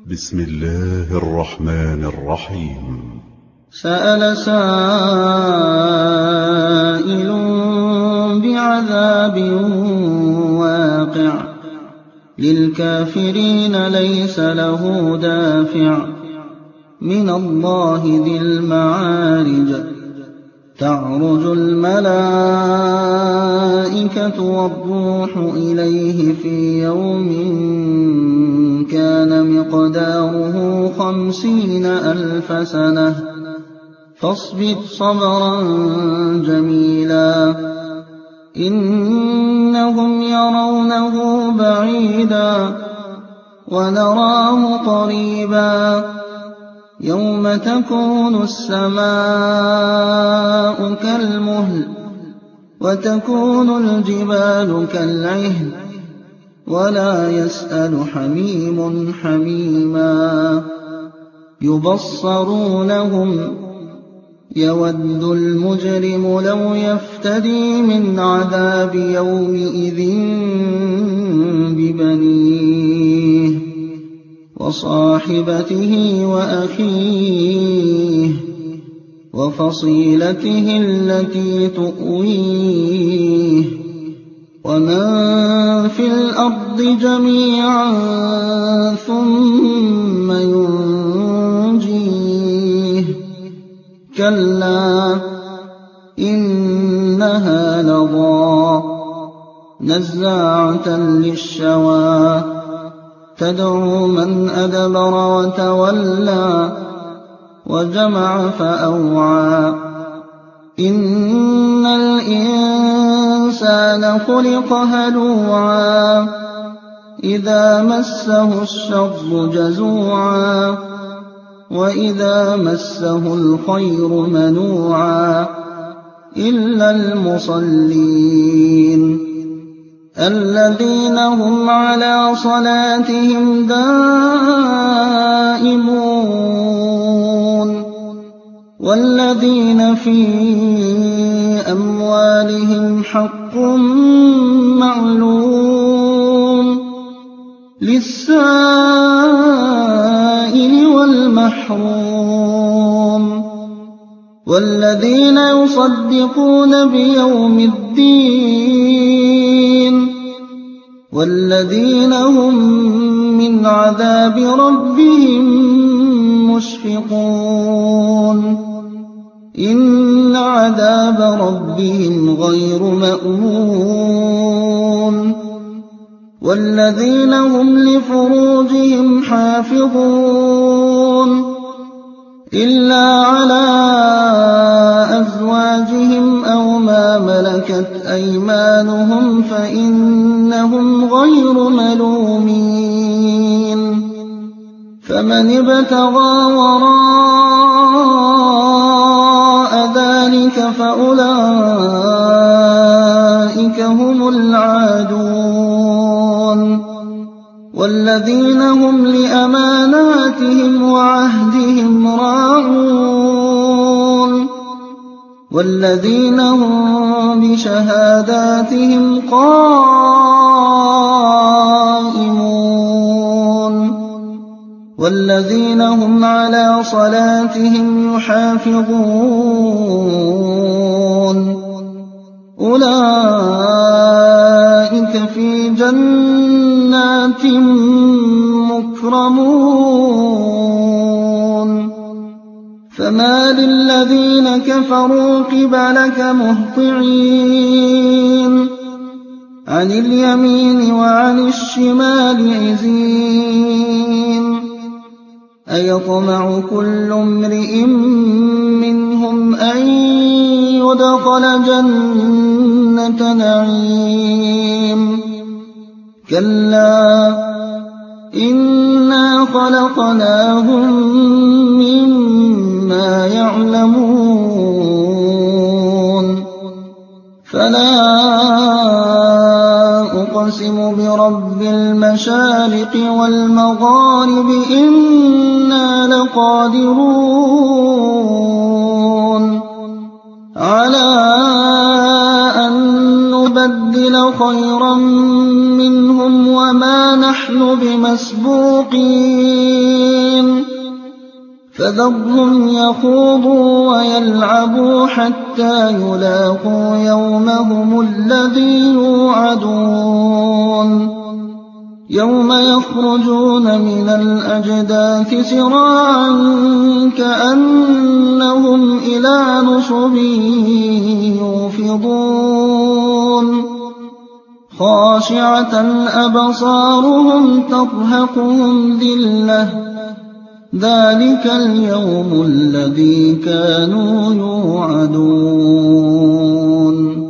بسم الله الرحمن الرحيم. سأل سائل بعذاب واقع للكافرين ليس له دافع من الله ذي المعارج تعرج الملائكة والروح إليه في يوم كان مقداره 50,000 سنة فاصبر صبرا جميلا إنهم يرونه بعيدا ونراه قريبا يوم تكون السماء كالمهل وتكون الجبال كالعهن ولا يسأل حميم حميما يبصرونهم يود المجرم لو يفتدي من عذاب يومئذ ببنيه وصاحبته وأخيه وفصيلته التي تؤويه ومن في الأرض جميعا ثم ينجيه كلا إنها لظى نزاعة للشوى تدعو من أدبر وتولى وجمع فأوعى إن الإنسان خلق هلوعا إذا مسه الشر جزوعا وإذا مسه الخير منوعا إلا المصلين الذين هم على صلاتهم دائمون والذين في أموالهم حق معلوم للسائل والمحروم والذين يصدقون بيوم الدين والذين هم من عذاب ربهم مشفقون إن عذاب ربهم غير مأمون والذين هم لفروجهم حافظون إلا على أزواجهم أو ما ملكت أيمانهم فإنهم غير ملومين فمن ابتغى وراء ذلك فأولئك هم العادون والذين هم لأماناتهم وعهدهم راعون والذين هم بشهاداتهم قائمون والذين هم على صلاتهم يحافظون أولئك في جنات مكرمون فما للذين كفروا قبلك مهطعين عن اليمين وعن الشمال عزين أيطمع كل امرئ منهم أن يدخل جنة نعيم كلا إنا خلقناهم مما يعلمون فلا أقسم برب المشارق والمغارب إنا لقادرون على أن نبدل خيرا منهم وما نحن بمسبوقين فذرهم يخوضوا ويلعبوا حتى يلاقوا يومهم الذي يوعدون يوم يخرجون من الأجداث سراعا كأنهم إلى نصب يوفضون خاشعة أبصارهم ترهقهم ذلة ذلك اليوم الذي كانوا يوعدون